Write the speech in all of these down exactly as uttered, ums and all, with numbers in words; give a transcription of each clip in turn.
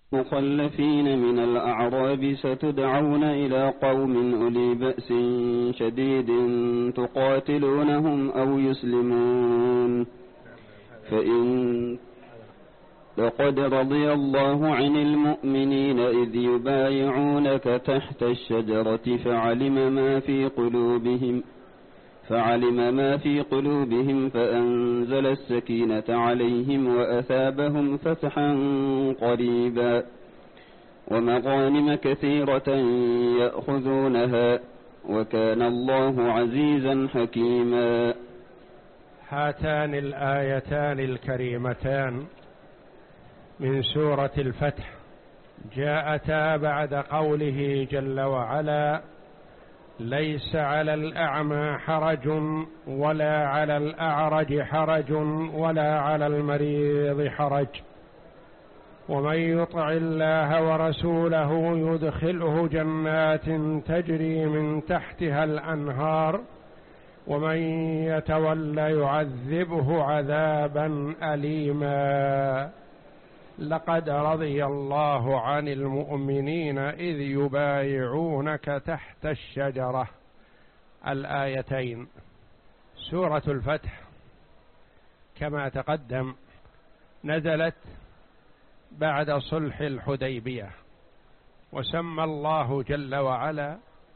مخلفين من الأعراب ستدعون إلى قوم أولي بأس شديد تقاتلونهم أو يسلمون فإن لقد رضي الله عن المؤمنين إذ يبايعونك تحت الشجرة فعلم ما في قلوبهم فعلم ما في قلوبهم فأنزل السكينة عليهم وأثابهم فتحا قريبا ومغانم كثيرة يأخذونها وكان الله عزيزا حكيما. هاتان الآيتان الكريمتان من سورة الفتح جاءتا بعد قوله جل وعلا: ليس على الأعمى حرج ولا على الأعرج حرج ولا على المريض حرج ومن يطع الله ورسوله يدخله جنات تجري من تحتها الأنهار ومن يتولى يعذبه عذابا أليما. لقد رضي الله عن المؤمنين إذ يبايعونك تحت الشجرة. الآيتين. سورة الفتح كما تقدم نزلت بعد صلح الحديبية، وسمى الله جل وعلا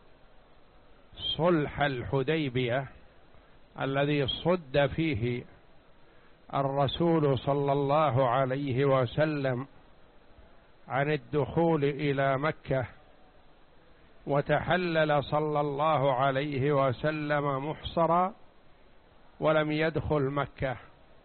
صلح الحديبية الذي صد فيه الرسول صلى الله عليه وسلم عن الدخول إلى مكة، وتحلل صلى الله عليه وسلم محصرا ولم يدخل مكة،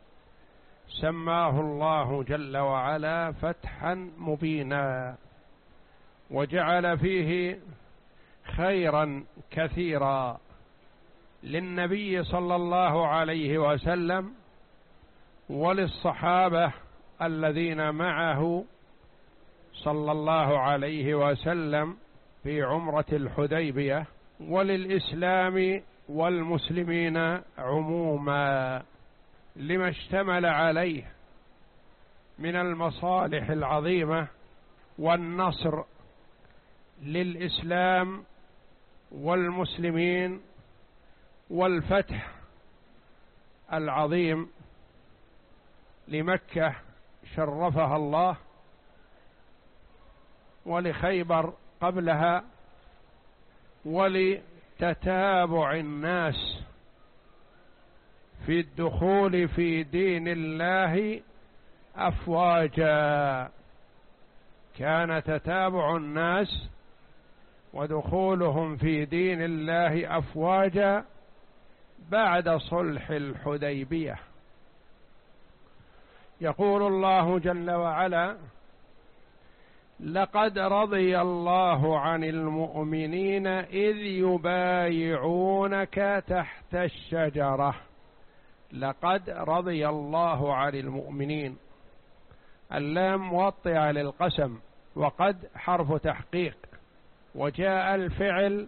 سماه الله جل وعلا فتحا مبينا، وجعل فيه خيرا كثيرا للنبي صلى الله عليه وسلم وللصحابة الذين معه صلى الله عليه وسلم في عمرة الحديبية، وللإسلام والمسلمين عموما، لما اشتمل عليه من المصالح العظيمة والنصر للإسلام والمسلمين والفتح العظيم لمكة شرفها الله، ولخيبر قبلها، ولتتابع الناس في الدخول في دين الله أفواجا. كان تتابع الناس ودخولهم في دين الله أفواجا بعد صلح الحديبية. يقول الله جل وعلا: لقد رضي الله عن المؤمنين إذ يبايعونك تحت الشجرة. لقد رضي الله عن المؤمنين، اللام موطئة للقسم، وقد حرف تحقيق، وجاء الفعل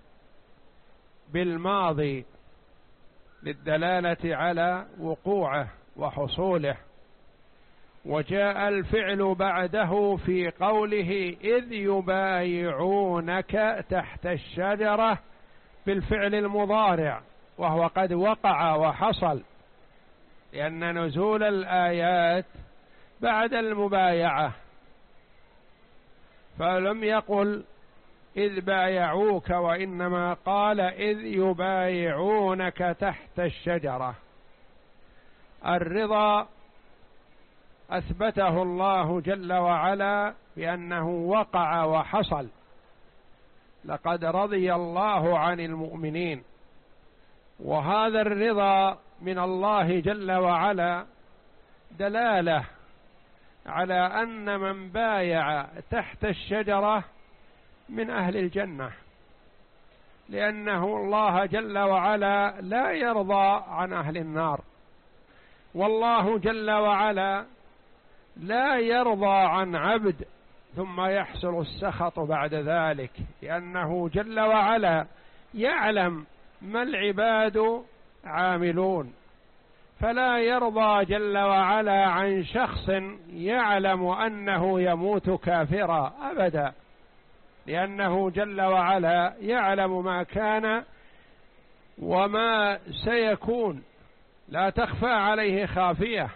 بالماضي للدلالة على وقوعه وحصوله، وجاء الفعل بعده في قوله إذ يبايعونك تحت الشجرة بالفعل المضارع، وهو قد وقع وحصل، لأن نزول الآيات بعد المبايعة، فلم يقل إذ بايعوك، وإنما قال إذ يبايعونك تحت الشجرة. الرضا أثبته الله جل وعلا بأنه وقع وحصل. لقد رضي الله عن المؤمنين، وهذا الرضا من الله جل وعلا دلالة على أن من بايع تحت الشجرة من أهل الجنة، لأنه الله جل وعلا لا يرضى عن أهل النار، والله جل وعلا لا يرضى عن عبد ثم يحصل السخط بعد ذلك، لأنه جل وعلا يعلم ما العباد عاملون، فلا يرضى جل وعلا عن شخص يعلم أنه يموت كافرا أبدا، لأنه جل وعلا يعلم ما كان وما سيكون، لا تخفى عليه خافية.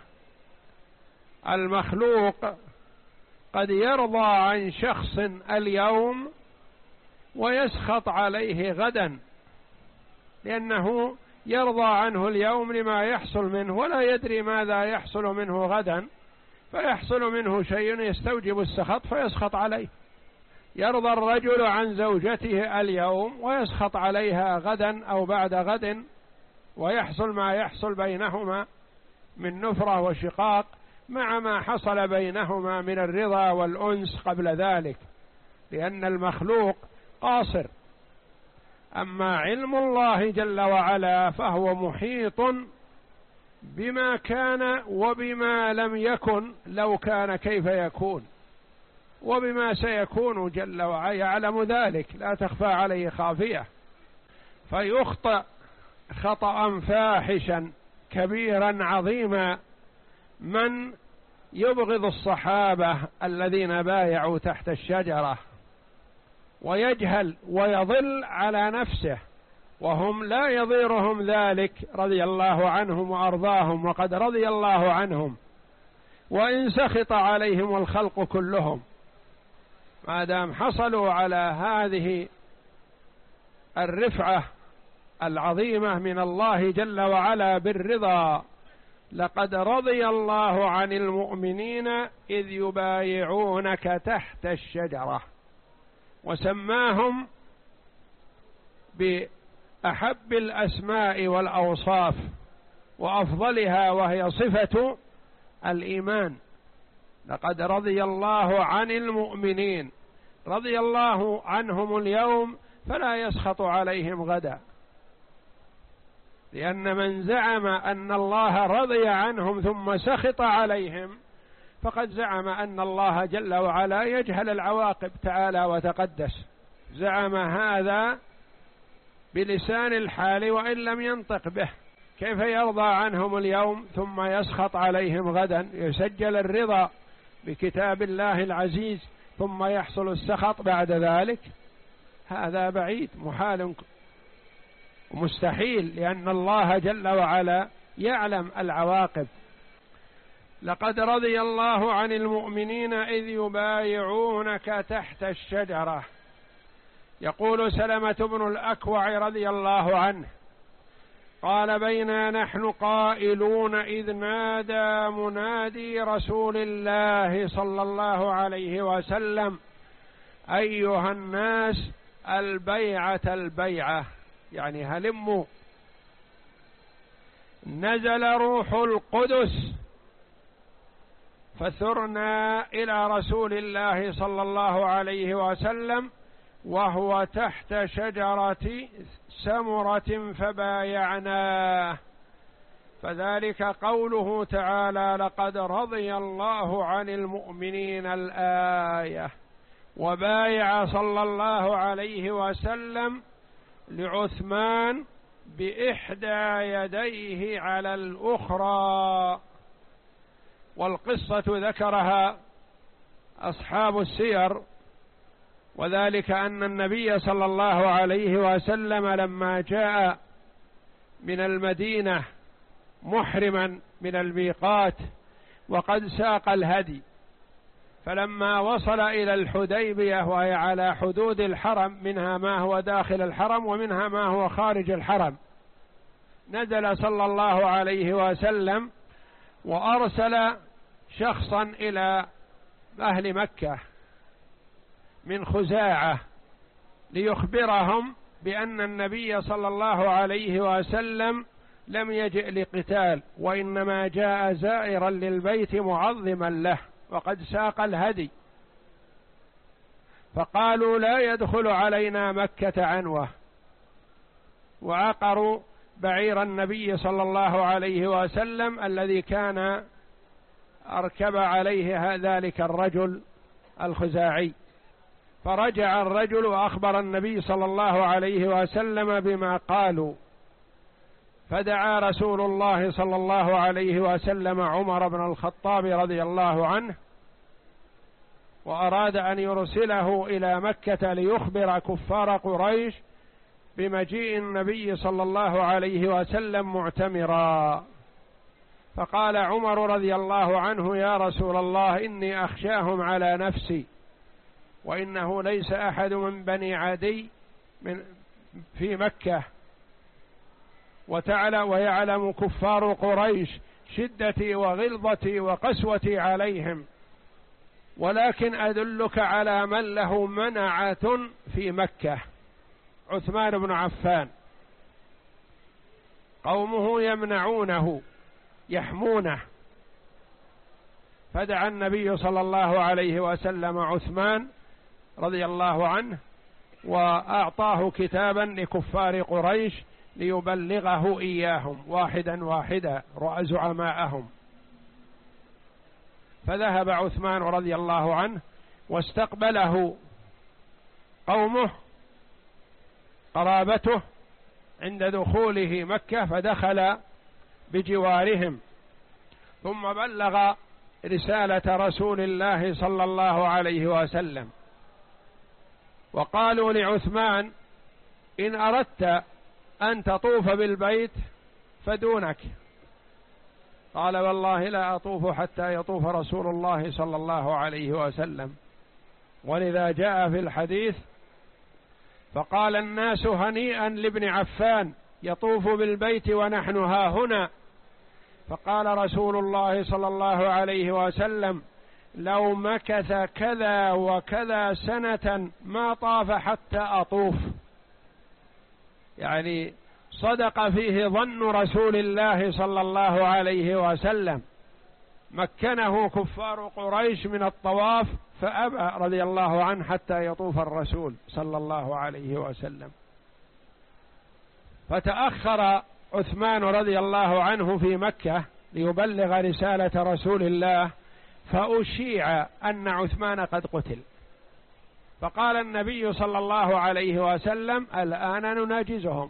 المخلوق قد يرضى عن شخص اليوم ويسخط عليه غدا، لأنه يرضى عنه اليوم لما يحصل منه ولا يدري ماذا يحصل منه غدا، فيحصل منه شيء يستوجب السخط فيسخط عليه. يرضى الرجل عن زوجته اليوم ويسخط عليها غدا أو بعد غد، ويحصل ما يحصل بينهما من نفرة وشقاق مع ما حصل بينهما من الرضا والأنس قبل ذلك، لأن المخلوق قاصر. أما علم الله جل وعلا فهو محيط بما كان وبما لم يكن لو كان كيف يكون، وبما سيكون جل وعلا يعلم ذلك، لا تخفى عليه خافية. فيخطئ خطأ فاحشا كبيرا عظيما من يبغض الصحابة الذين بايعوا تحت الشجرة، ويجهل ويضل على نفسه وهم لا يضيرهم ذلك رضي الله عنهم وأرضاهم، وقد رضي الله عنهم وإن سخط عليهم الخلق كلهم، ما دام حصلوا على هذه الرفعة العظيمة من الله جل وعلا بالرضا. لقد رضي الله عن المؤمنين إذ يبايعونك تحت الشجرة، وسماهم بأحب الأسماء والأوصاف وأفضلها، وهي صفة الإيمان. لقد رضي الله عن المؤمنين، رضي الله عنهم اليوم فلا يسخط عليهم غدا، لأن من زعم أن الله رضي عنهم ثم سخط عليهم فقد زعم أن الله جل وعلا يجهل العواقب تعالى وتقدس. زعم هذا بلسان الحال وإن لم ينطق به. كيف يرضى عنهم اليوم ثم يسخط عليهم غدا؟ يسجل الرضا بكتاب الله العزيز ثم يحصل السخط بعد ذلك؟ هذا بعيد، محال ومستحيل، لأن الله جل وعلا يعلم العواقب. لقد رضي الله عن المؤمنين إذ يبايعونك تحت الشجرة. يقول سلمة بن الأكوع رضي الله عنه قال: بينا نحن قائلون إذ نادى منادي رسول الله صلى الله عليه وسلم: أيها الناس البيعة البيعة، يعني هلموا. نزل روح القدس فثرنا إلى رسول الله صلى الله عليه وسلم وهو تحت شجرة سمرة فبايعناه. فذلك قوله تعالى: لقد رضي الله عن المؤمنين الآية. وبايع صلى الله عليه وسلم لعثمان بإحدى يديه على الأخرى. والقصة ذكرها أصحاب السير، وذلك أن النبي صلى الله عليه وسلم لما جاء من المدينة محرما من الميقات وقد ساق الهدي، فلما وصل إلى الحديبية وهي على حدود الحرم، منها ما هو داخل الحرم ومنها ما هو خارج الحرم، نزل صلى الله عليه وسلم وأرسل شخصا إلى أهل مكة من خزاعة ليخبرهم بأن النبي صلى الله عليه وسلم لم يجئ لقتال، وإنما جاء زائرا للبيت معظما له وقد ساق الهدي. فقالوا: لا يدخل علينا مكة عنوة، وعقروا بعير النبي صلى الله عليه وسلم الذي كان أركب عليه ذلك الرجل الخزاعي. فرجع الرجل وأخبر النبي صلى الله عليه وسلم بما قالوا، فدعا رسول الله صلى الله عليه وسلم عمر بن الخطاب رضي الله عنه، وأراد أن يرسله إلى مكة ليخبر كفار قريش بمجيء النبي صلى الله عليه وسلم معتمرا. فقال عمر رضي الله عنه: يا رسول الله، إني أخشاهم على نفسي، وإنه ليس أحد من بني عدي من في مكة، وتعالى ويعلم كفار قريش شدتي وغلظتي وقسوتي عليهم، ولكن أدلك على من له منعة في مكة، عثمان بن عفان. قومه يمنعونه يحمونه، فدعا النبي صلى الله عليه وسلم عثمان رضي الله عنه، وأعطاه كتابا لكفار قريش ليبلغه إياهم واحدا واحدا زعماءهم. فذهب عثمان رضي الله عنه واستقبله قومه قرابته عند دخوله مكة، فدخل بجوارهم، ثم بلغ رسالة رسول الله صلى الله عليه وسلم. وقالوا لعثمان: إن أردت أن تطوف بالبيت فدونك. قال: والله لا أطوف حتى يطوف رسول الله صلى الله عليه وسلم. ولذا جاء في الحديث: فقال الناس: هنيئا لابن عفان يطوف بالبيت ونحن ها هنا. فقال رسول الله صلى الله عليه وسلم: لو مكث كذا وكذا سنة ما طاف حتى أطوف. يعني صدق فيه ظن رسول الله صلى الله عليه وسلم، مكنه كفار قريش من الطواف فأبى رضي الله عنه حتى يطوف الرسول صلى الله عليه وسلم. فتأخر عثمان رضي الله عنه في مكة ليبلغ رسالة رسول الله، فأشيع أن عثمان قد قتل. فقال النبي صلى الله عليه وسلم: الآن نناجزهم،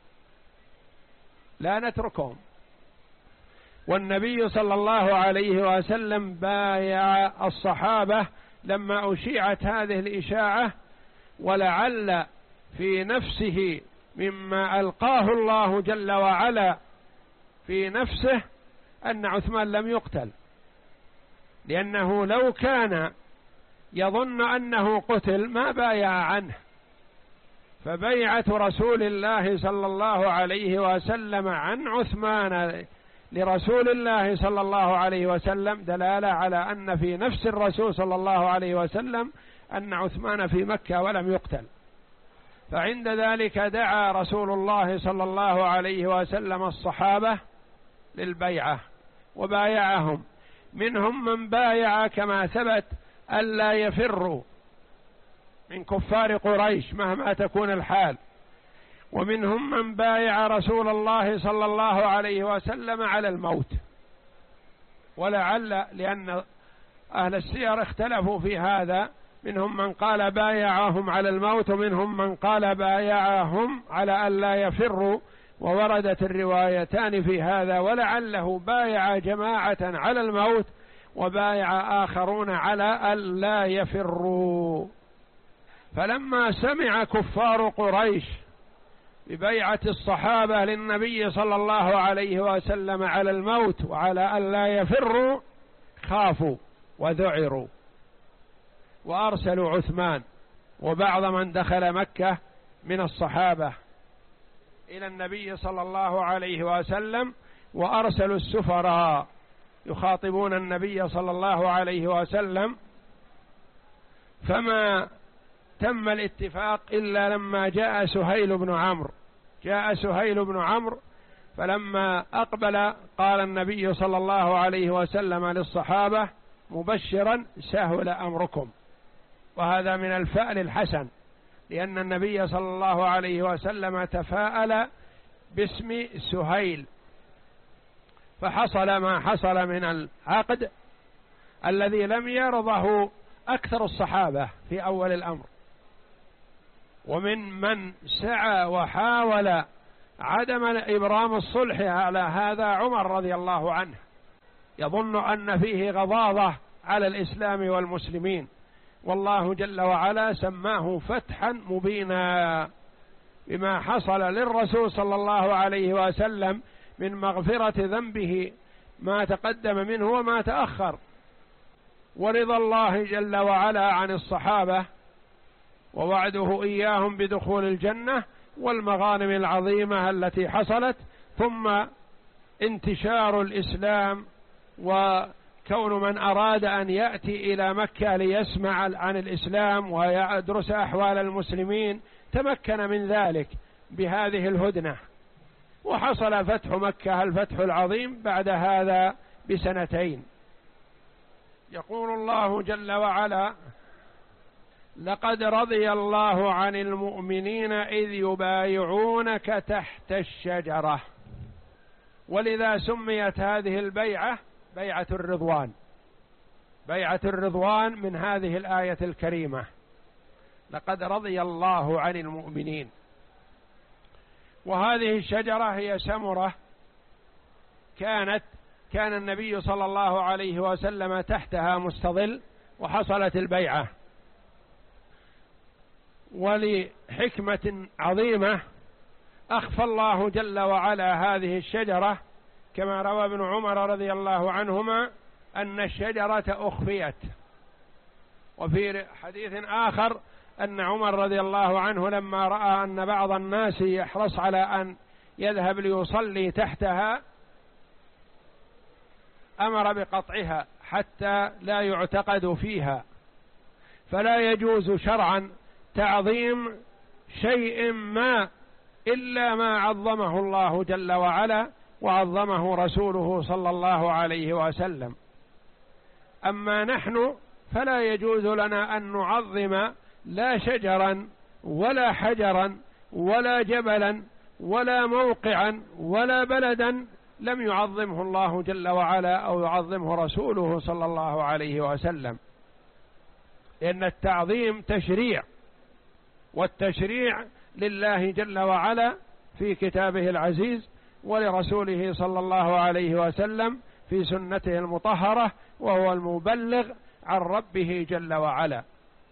لا نتركهم. والنبي صلى الله عليه وسلم بايع الصحابة لما أشيعت هذه الإشاعة، ولعل في نفسه مما ألقاه الله جل وعلا في نفسه أن عثمان لم يقتل، لأنه لو كان يظن أنه قتل ما بايع عنه. فبيعة رسول الله صلى الله عليه وسلم عن عثمان لرسول الله صلى الله عليه وسلم دلالة على أن في نفس الرسول صلى الله عليه وسلم أن عثمان في مكة ولم يقتل. فعند ذلك دعا رسول الله صلى الله عليه وسلم الصحابة للبيعة وبايعهم، منهم من بايع كما ثبت ألا يفروا من كفار قريش مهما تكون الحال، ومنهم من بايع رسول الله صلى الله عليه وسلم على الموت. ولعل لأن أهل السير اختلفوا في هذا، منهم من قال بايعهم على الموت، ومنهم من قال بايعهم على ألا يفروا، ووردت الروايتان في هذا. ولعله بايع جماعة على الموت وبايع آخرون على ألا يفروا. فلما سمع كفار قريش ببيعة الصحابة للنبي صلى الله عليه وسلم على الموت وعلى ألا يفروا خافوا وذعروا، وأرسلوا عثمان وبعض من دخل مكة من الصحابة إلى النبي صلى الله عليه وسلم، وأرسلوا السفراء يخاطبون النبي صلى الله عليه وسلم. فما تم الاتفاق إلا لما جاء سهيل بن عمرو. جاء سهيل بن عمرو فلما أقبل قال النبي صلى الله عليه وسلم للصحابة مبشرا: سهل أمركم. وهذا من الفأل الحسن، لأن النبي صلى الله عليه وسلم تفاءل باسم سهيل، فحصل ما حصل من العقد الذي لم يرضه أكثر الصحابة في أول الأمر، ومن من سعى وحاول عدم إبرام الصلح على هذا عمر رضي الله عنه، يظن أن فيه غضاضة على الإسلام والمسلمين، والله جل وعلا سماه فتحا مبينا بما حصل للرسول صلى الله عليه وسلم من مغفرة ذنبه ما تقدم منه وما تأخر، ورضا الله جل وعلا عن الصحابة ووعده إياهم بدخول الجنة والمغانم العظيمة التي حصلت، ثم انتشار الإسلام وكون من أراد أن يأتي إلى مكة ليسمع عن الإسلام ويدرس أحوال المسلمين تمكن من ذلك بهذه الهدنة، وحصل فتح مكة الفتح العظيم بعد هذا بسنتين. يقول الله جل وعلا: لقد رضي الله عن المؤمنين إذ يبايعونك تحت الشجرة، ولذا سميت هذه البيعة بيعة الرضوان، بيعة الرضوان من هذه الآية الكريمة، لقد رضي الله عن المؤمنين. وهذه الشجرة هي سمرة كانت كان النبي صلى الله عليه وسلم تحتها مستظل، وحصلت البيعة. ولحكمة عظيمة أخفى الله جل وعلا هذه الشجرة، كما روى ابن عمر رضي الله عنهما أن الشجرة أخفيت. وفي حديث آخر أن عمر رضي الله عنه لما رأى أن بعض الناس يحرص على أن يذهب ليصلي تحتها أمر بقطعها حتى لا يعتقد فيها. فلا يجوز شرعا تعظيم شيء ما إلا ما عظمه الله جل وعلا وعظمه رسوله صلى الله عليه وسلم. أما نحن فلا يجوز لنا أن نعظم لا شجرا ولا حجرا ولا جبلا ولا موقعا ولا بلدا لم يعظمه الله جل وعلا أو يعظمه رسوله صلى الله عليه وسلم، لأن التعظيم تشريع، والتشريع لله جل وعلا في كتابه العزيز، ولرسوله صلى الله عليه وسلم في سنته المطهرة، وهو المبلغ عن ربه جل وعلا.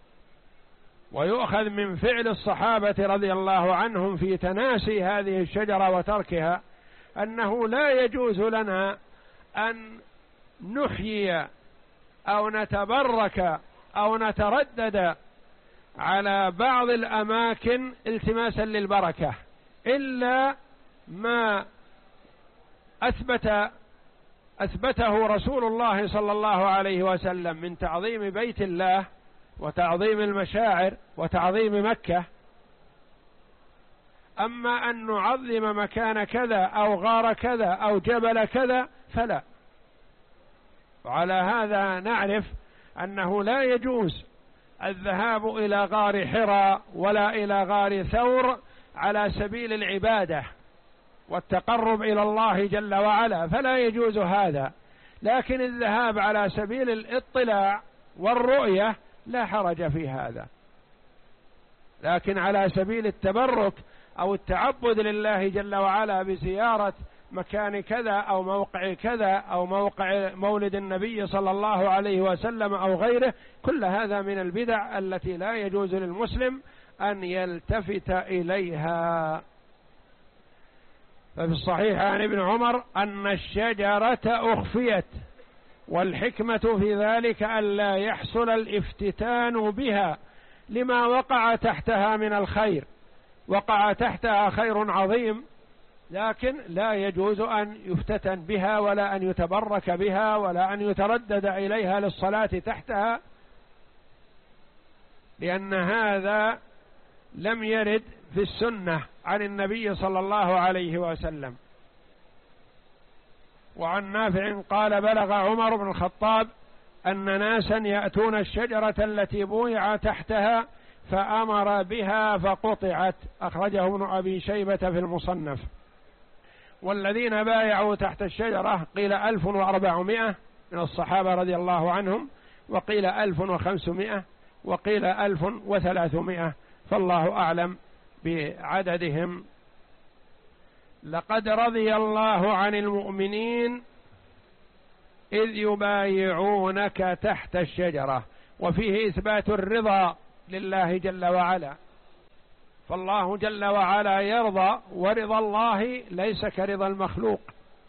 ويؤخذ من فعل الصحابة رضي الله عنهم في تناسي هذه الشجرة وتركها أنه لا يجوز لنا أن نحيي أو نتبرك أو نتردد على بعض الأماكن التماسا للبركة إلا ما أثبت أثبته رسول الله صلى الله عليه وسلم من تعظيم بيت الله وتعظيم المشاعر وتعظيم مكة. أما أن نعظم مكان كذا أو غار كذا أو جبل كذا فلا. وعلى هذا نعرف أنه لا يجوز الذهاب إلى غار حراء ولا إلى غار ثور على سبيل العبادة والتقرب إلى الله جل وعلا، فلا يجوز هذا. لكن الذهاب على سبيل الاطلاع والرؤية لا حرج في هذا، لكن على سبيل التبرك أو التعبد لله جل وعلا بزيارة مكان كذا أو موقع كذا أو موقع مولد النبي صلى الله عليه وسلم أو غيره، كل هذا من البدع التي لا يجوز للمسلم أن يلتفت إليها. ففي الصحيح عن ابن عمر أن الشجرة أخفيت، والحكمة في ذلك ألا يحصل الافتتان بها لما وقع تحتها من الخير. وقع تحتها خير عظيم، لكن لا يجوز أن يفتتن بها ولا أن يتبرك بها ولا أن يتردد إليها للصلاة تحتها، لأن هذا لم يرد في السنة عن النبي صلى الله عليه وسلم. وعن نافع قال: بلغ عمر بن الخطاب أن ناسا يأتون الشجرة التي بويع تحتها فأمر بها فقطعت، أخرجه ابن أبي شيبة في المصنف. والذين بايعوا تحت الشجرة قيل ألف وأربعمائة من الصحابة رضي الله عنهم، وقيل ألف وخمسمائة، وقيل ألف وثلاثمائة، فالله أعلم بعددهم لقد رضي الله عن المؤمنين إذ يبايعونك تحت الشجرة، وفيه إثبات الرضا لله جل وعلا، فالله جل وعلا يرضى، ورضا الله ليس كرضا المخلوق،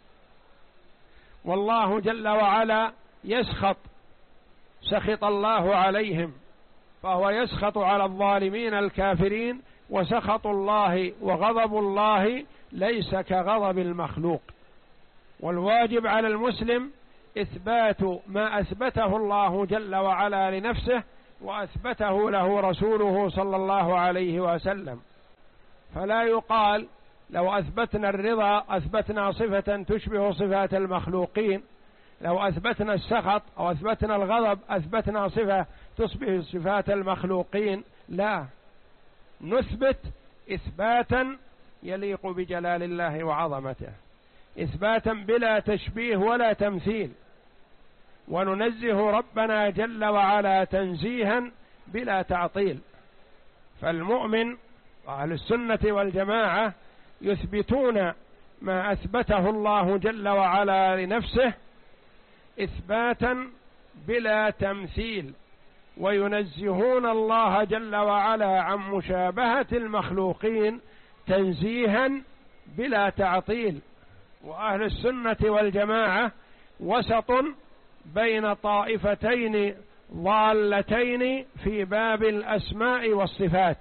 والله جل وعلا يسخط، سخط الله عليهم، فهو يسخط على الظالمين الكافرين، وسخط الله وغضب الله ليس كغضب المخلوق. والواجب على المسلم إثبات ما أثبته الله جل وعلا لنفسه وأثبته له رسوله صلى الله عليه وسلم، فلا يقال لو أثبتنا الرضا أثبتنا صفة تشبه صفات المخلوقين، لو أثبتنا السخط أو أثبتنا الغضب أثبتنا صفة تشبه صفات المخلوقين، لا، نثبت إثباتا يليق بجلال الله وعظمته، إثباتا بلا تشبيه ولا تمثيل، وننزه ربنا جل وعلا تنزيها بلا تعطيل. فالمؤمن أهل السنة والجماعة يثبتون ما أثبته الله جل وعلا لنفسه إثباتا بلا تمثيل، وينزهون الله جل وعلا عن مشابهة المخلوقين تنزيها بلا تعطيل. وأهل السنة والجماعة وسط بين طائفتين ضالتين في باب الأسماء والصفات،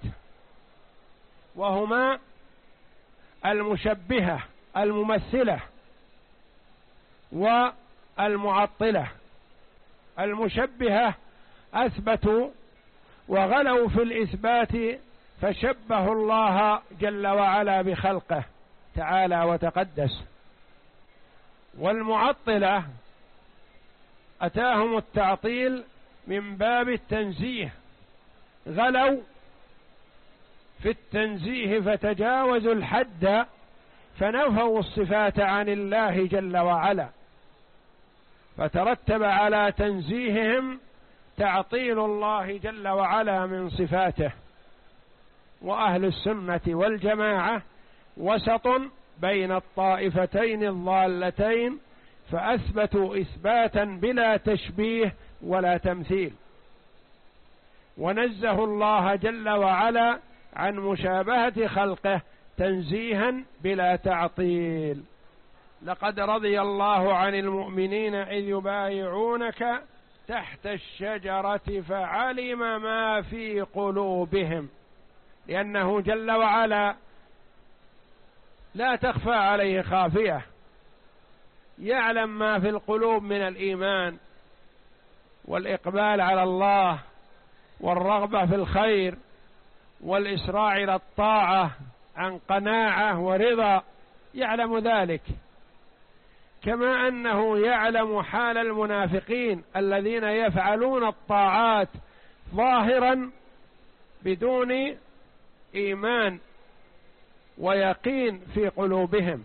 وهما المشبهة الممثلة والمعطلة. المشبهة أثبتوا وغلوا في الإثبات فشبهوا الله جل وعلا بخلقه تعالى وتقدس، والمعطلة أتاهم التعطيل من باب التنزيه، غلوا في التنزيه فتجاوزوا الحد فنفوا الصفات عن الله جل وعلا، فترتب على تنزيههم تعطيل الله جل وعلا من صفاته. وأهل السنة والجماعة وسط بين الطائفتين الضالتين، فأثبتوا إثباتا بلا تشبيه ولا تمثيل، ونزهوا الله جل وعلا عن مشابهة خلقه تنزيها بلا تعطيل. لقد رضي الله عن المؤمنين إذ يبايعونك تحت الشجرة فعلم ما في قلوبهم، لأنه جل وعلا لا تخفى عليه خافية، يعلم ما في القلوب من الإيمان والإقبال على الله والرغبة في الخير والإسراع إلى الطاعة عن قناعة ورضا، يعلم ذلك، كما أنه يعلم حال المنافقين الذين يفعلون الطاعات ظاهرا بدون إيمان ويقين في قلوبهم.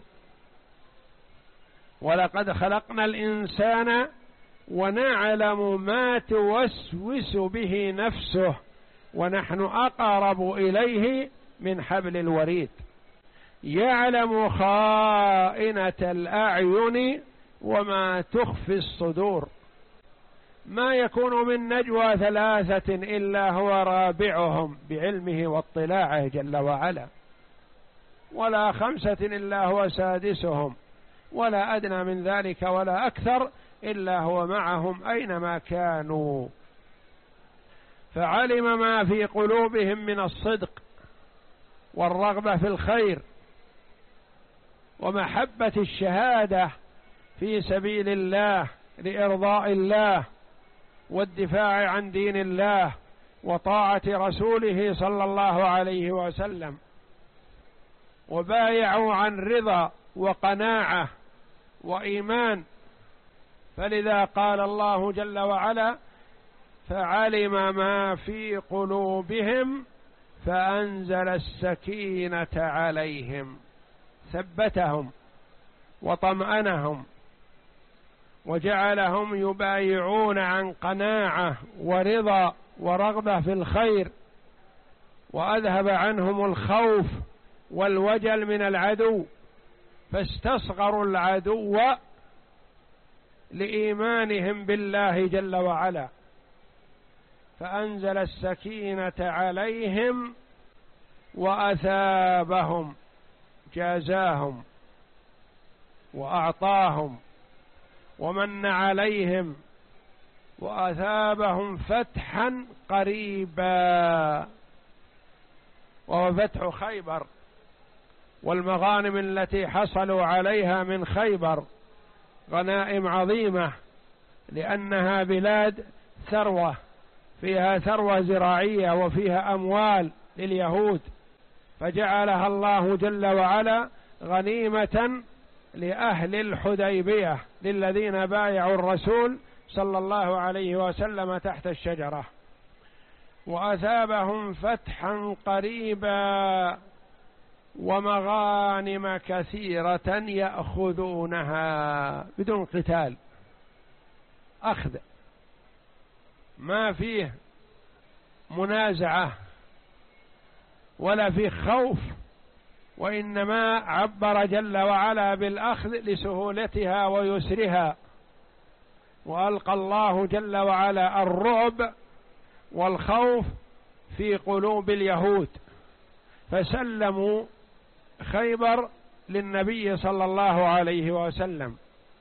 ولقد خلقنا الإنسان ونعلم ما توسوس به نفسه ونحن أقرب إليه من حبل الوريد، يعلم خائنة الأعين وما تخفي الصدور، ما يكون من نجوى ثلاثة إلا هو رابعهم بعلمه واطلاعه جل وعلا، ولا خمسة إلا هو سادسهم، ولا أدنى من ذلك ولا أكثر إلا هو معهم أينما كانوا. فعلم ما في قلوبهم من الصدق والرغبة في الخير ومحبة الشهادة في سبيل الله لإرضاء الله والدفاع عن دين الله وطاعة رسوله صلى الله عليه وسلم، وبايعوا عن رضا وقناعة وإيمان. فلذا قال الله جل وعلا فعلم ما في قلوبهم فأنزل السكينة عليهم، ثبتهم وطمأنهم وجعلهم يبايعون عن قناعة ورضا ورغبة في الخير، وأذهب عنهم الخوف والوجل من العدو فاستصغروا العدو لإيمانهم بالله جل وعلا، فأنزل السكينة عليهم وأثابهم، جازاهم وأعطاهم ومن عليهم وأثابهم فتحا قريبا، وهو فتح خيبر والمغانم التي حصلوا عليها من خيبر، غنائم عظيمة، لأنها بلاد ثروة، فيها ثروة زراعية وفيها أموال لليهود، فجعلها الله جل وعلا غنيمة لأهل الحديبية، للذين بايعوا الرسول صلى الله عليه وسلم تحت الشجرة. وأثابهم فتحا قريبا ومغانم كثيرة يأخذونها بدون قتال، أخذ ما فيه منازعة ولا فيه خوف، وإنما عبر جل وعلا بالأخذ لسهولتها ويسرها. وألقى الله جل وعلا الرعب والخوف في قلوب اليهود، فسلموا خيبر للنبي صلى الله عليه وسلم.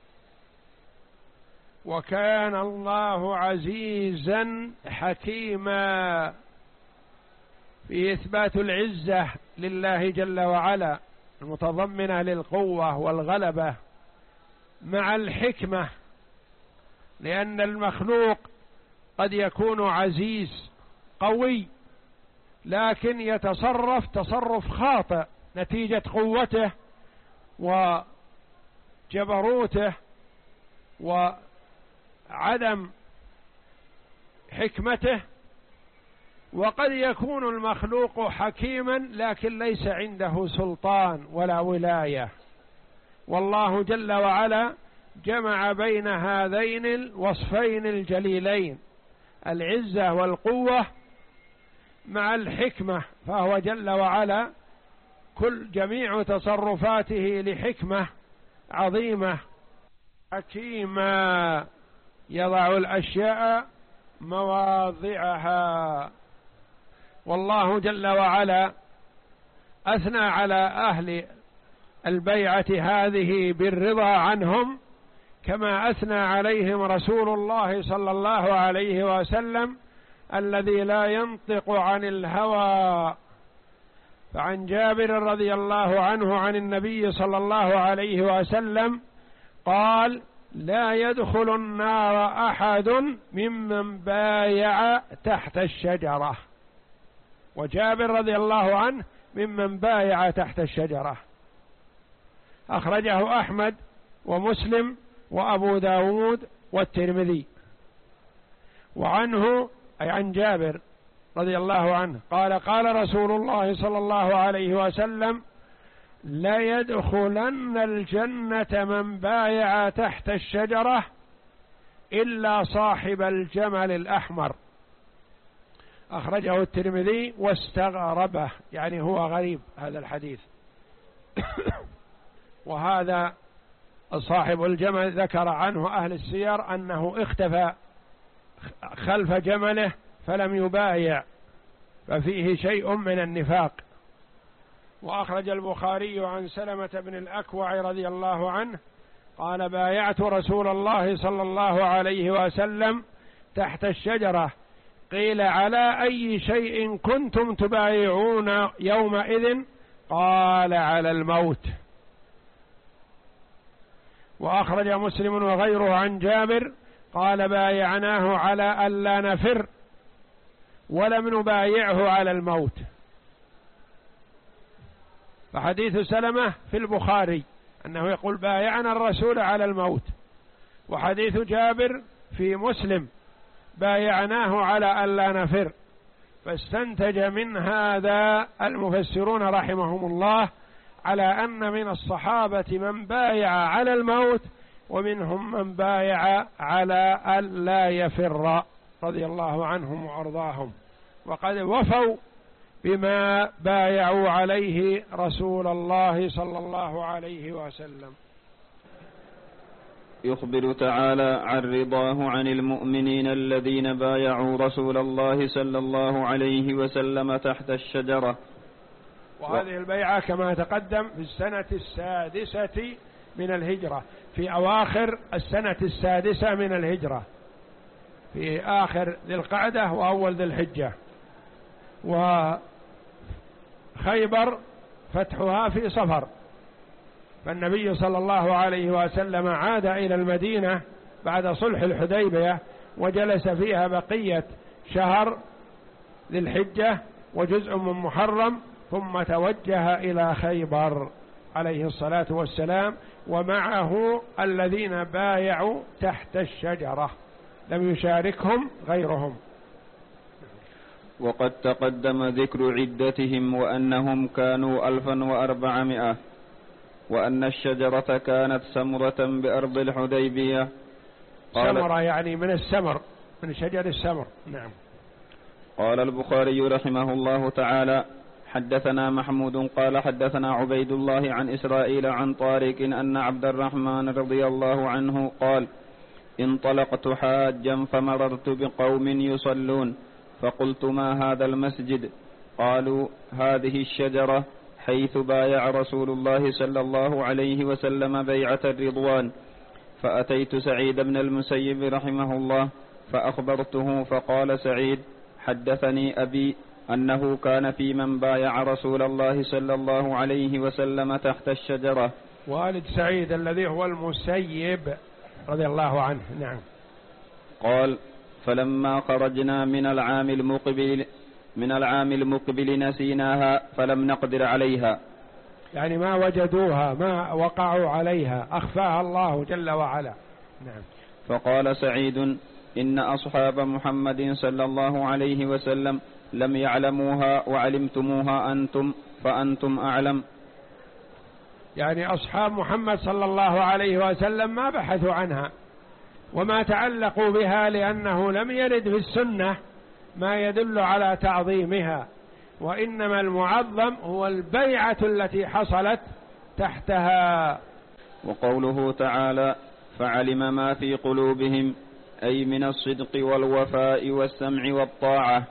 وكان الله عزيزا حكيما في إثبات العزة لله جل وعلا المتضمنة للقوة والغلبة مع الحكمة، لأن المخلوق قد يكون عزيز قوي لكن يتصرف تصرف خاطئ نتيجة قوته وجبروته وعدم حكمته. وقد يكون المخلوق حكيما لكن ليس عنده سلطان ولا ولاية، والله جل وعلا جمع بين هذين الوصفين الجليلين، العزة والقوة مع الحكمة، فهو جل وعلا كل جميع تصرفاته لحكمة عظيمة حكيما يضع الأشياء مواضعها. والله جل وعلا أثنى على أهل البيعة هذه بالرضا عنهم كما أثنى عليهم رسول الله صلى الله عليه وسلم الذي لا ينطق عن الهوى. فعن جابر رضي الله عنه عن النبي صلى الله عليه وسلم قال: لا يدخل النار أحد ممن بايع تحت الشجرة. وجابر رضي الله عنه ممن بايع تحت الشجرة، أخرجه أحمد ومسلم وأبو داود والترمذي. وعنه أي عن جابر رضي الله عنه قال: قال رسول الله صلى الله عليه وسلم: لا يدخلن الجنة من بايع تحت الشجرة إلا صاحب الجمل الأحمر. أخرجه الترمذي واستغربه، يعني هو غريب هذا الحديث. وهذا صاحب الجمل ذكر عنه أهل السير أنه اختفى خلف جمله فلم يبايع، ففيه شيء من النفاق. وأخرج البخاري عن سلمة بن الأكوع رضي الله عنه قال: بايعت رسول الله صلى الله عليه وسلم تحت الشجرة، قيل: على أي شيء كنتم تبايعون يومئذ؟ قال: على الموت. وأخرج مسلم وغيره عن جابر قال: بايعناه على ألا نفر ولم نبايعه على الموت. فحديث سلمة في البخاري أنه يقول: بايعنا الرسول على الموت، وحديث جابر في مسلم: بايعناه على ألا نفر. فاستنتج من هذا المفسرون رحمهم الله على أن من الصحابة من بايع على الموت ومنهم من بايع على ألا يفر رضي الله عنهم وأرضاهم، وقد وفوا بما بايعوا عليه رسول الله صلى الله عليه وسلم. يخبر تعالى عن رضاه عن المؤمنين الذين بايعوا رسول الله صلى الله عليه وسلم تحت الشجرة. وهذه البيعة كما تقدم في السنة السادسة من الهجرة، في أواخر السنة السادسة من الهجرة، في آخر ذي القعدة وأول ذي الحجة. وخيبر فتحها في صفر، فالنبي صلى الله عليه وسلم عاد إلى المدينة بعد صلح الحديبية وجلس فيها بقية شهر ذي الحجة وجزء من محرم، ثم توجه إلى خيبر عليه الصلاة والسلام ومعه الذين بايعوا تحت الشجرة لم يشاركهم غيرهم. وقد تقدم ذكر عدتهم وأنهم كانوا ألفا وأربعمائة، وأن الشجرة كانت سمرة بأرض الحديبية. سمرة يعني من السمر، من شجر السمر. نعم. قال البخاري رحمه الله تعالى: حدثنا محمود قال حدثنا عبيد الله عن إسرائيل عن طارق أن عبد الرحمن رضي الله عنه قال: انطلقت حاجا فمررت بقوم يصلون فقلت: ما هذا المسجد؟ قالوا: هذه الشجرة حيث بايع رسول الله صلى الله عليه وسلم بيعة الرضوان. فأتيت سعيد بن المسيب رحمه الله فأخبرته، فقال سعيد: حدثني أبي أنه كان في من بايع رسول الله صلى الله عليه وسلم تحت الشجرة. والد سعيد الذي هو المسيب رضي الله عنه. نعم. قال: فلما خرجنا من العام المقبل من العام المقبل نسيناها فلم نقدر عليها، يعني ما وجدوها، ما وقعوا عليها، أخفاها الله جل وعلا. نعم. فقال سعيد: إن أصحاب محمد صلى الله عليه وسلم لم يعلموها وعلمتموها أنتم فأنتم أعلم. يعني أصحاب محمد صلى الله عليه وسلم ما بحثوا عنها وما تعلقوا بها، لأنه لم يرد في السنة ما يدل على تعظيمها، وإنما المعظم هو البيعة التي حصلت تحتها. وقوله تعالى: فعلم ما في قلوبهم، أي من الصدق والوفاء والسمع والطاعة،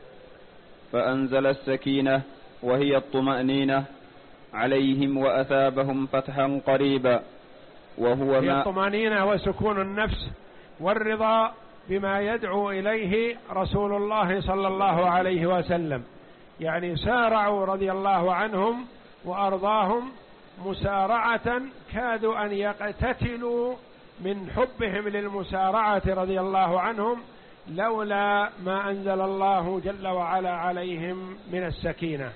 فأنزل السكينة وهي الطمأنينة عليهم وأثابهم فتحا قريبا. وهو ما الطمأنينة وسكون النفس والرضا بما يدعو إليه رسول الله صلى الله عليه وسلم، يعني سارعوا رضي الله عنهم وأرضاهم مسارعة كادوا أن يقتتلوا من حبهم للمسارعة رضي الله عنهم، لولا ما أنزل الله جل وعلا عليهم من السكينة.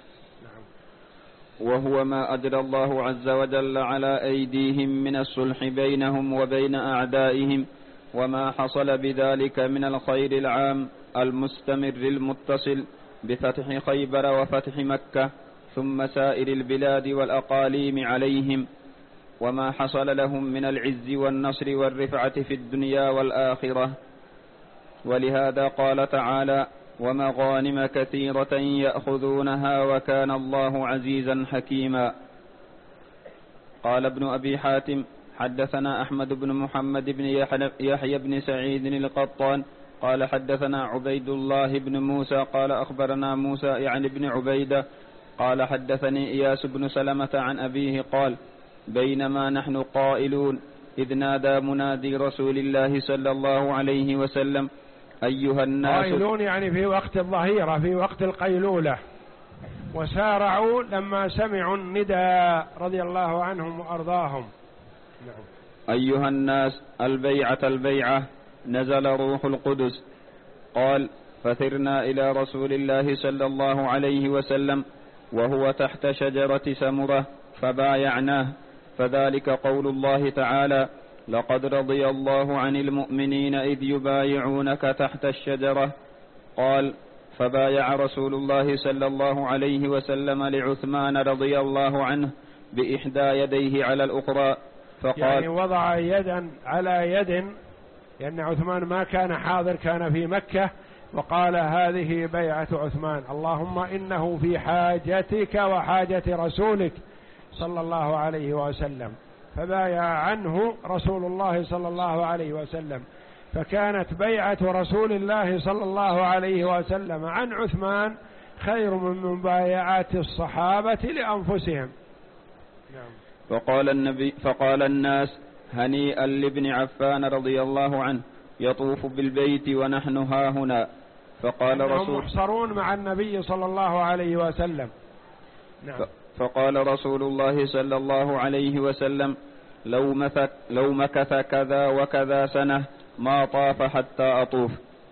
وهو ما أجرى الله عز وجل على أيديهم من الصلح بينهم وبين أعدائهم، وما حصل بذلك من الخير العام المستمر المتصل بفتح خيبر وفتح مكة ثم سائر البلاد والأقاليم عليهم، وما حصل لهم من العز والنصر والرفعة في الدنيا والآخرة. ولهذا قال تعالى: ومغانم كثيرة يأخذونها وكان الله عزيزا حكيما. قال ابن أبي حاتم: حدثنا أحمد بن محمد بن يحيى بن سعيد القطان قال حدثنا عبيد الله بن موسى قال أخبرنا موسى يعني بن عبيدة قال حدثني إياس بن سلمة عن أبيه قال: بينما نحن قائلون إذ نادى منادي رسول الله صلى الله عليه وسلم: أيها الناس. قائلون يعني في وقت الظهيرة، في وقت القيلولة، وسارعوا لما سمعوا النداء رضي الله عنهم وأرضاهم. نعم. أيها الناس البيعة البيعة نزل روح القدس. قال: فثرنا إلى رسول الله صلى الله عليه وسلم وهو تحت شجرة سمرة فبايعناه، فذلك قول الله تعالى: لقد رضي الله عن المؤمنين إذ يبايعونك تحت الشجرة. قال: فبايع رسول الله صلى الله عليه وسلم لعثمان رضي الله عنه بإحدى يديه على الأخرى، فقال يعني وضع يدا على يد، لأن عثمان ما كان حاضر، كان في مكة، وقال هذه بيعة عثمان، اللهم إنه في حاجتك وحاجة رسولك صلى الله عليه وسلم، فبايع عنه رسول الله صلى الله عليه وسلم. فكانت بيعة رسول الله صلى الله عليه وسلم عن عثمان خير من مبايعات الصحابة لأنفسهم. فقال النبي فقال الناس هنيئا لابن عفان رضي الله عنه يطوف بالبيت ونحن هاهنا. فقال رسول محصرون مع النبي صلى الله عليه وسلم. نعم. فقال رسول الله صلى الله عليه وسلم لو مكث, لو مكث كذا وكذا سنة ما طاف حتى أطوف.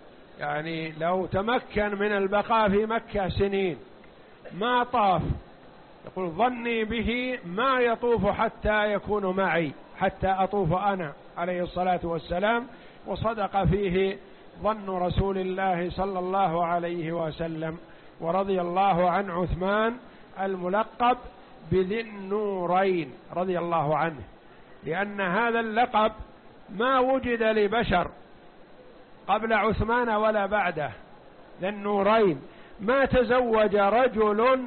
يعني لو تمكن من البقاء في مكة سنين ما طاف، يقول ظني به ما يطوف حتى يكون معي، حتى أطوف أنا عليه الصلاة والسلام. وصدق فيه ظن رسول الله صلى الله عليه وسلم. ورضي الله عن عثمان الملقب بذي النورين رضي الله عنه، لأن هذا اللقب ما وجد لبشر قبل عثمان ولا بعده. ذي النورين ما تزوج رجل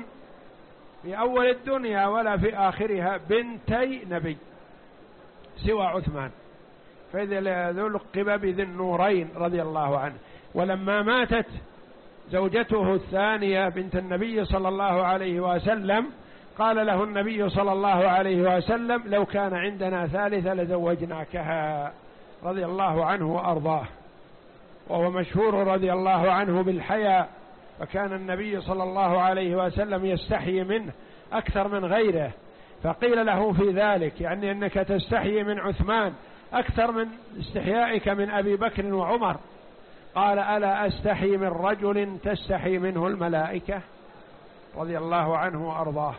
في أول الدنيا ولا في آخرها بنتي نبي سوى عثمان، فإذا لقب بذي النورين رضي الله عنه. ولما ماتت زوجته الثانية بنت النبي صلى الله عليه وسلم قال له النبي صلى الله عليه وسلم لو كان عندنا ثالثة لزوجناكها رضي الله عنه وأرضاه. وهو مشهور رضي الله عنه بالحياء، فكان النبي صلى الله عليه وسلم يستحي منه أكثر من غيره، فقيل له في ذلك يعني أنك تستحي من عثمان أكثر من استحيائك من أبي بكر وعمر. قال ألا أستحي من رجل تستحي منه الملائكة رضي الله عنه وأرضاه.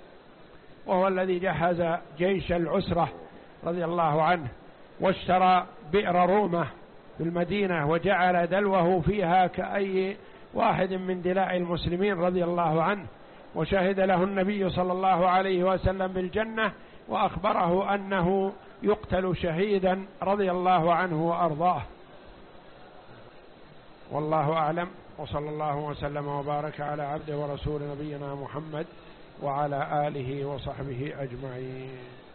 وهو الذي جهز جيش العسرة رضي الله عنه، واشترى بئر رومة في المدينة وجعل دلوه فيها كأي واحد من دلاء المسلمين رضي الله عنه، وشهد له النبي صلى الله عليه وسلم بالجنة، وأخبره أنه يقتل شهيدا رضي الله عنه وأرضاه. والله أعلم، وصلى الله وسلم وبارك على عبده ورسول نبينا محمد وعلى آله وصحبه أجمعين.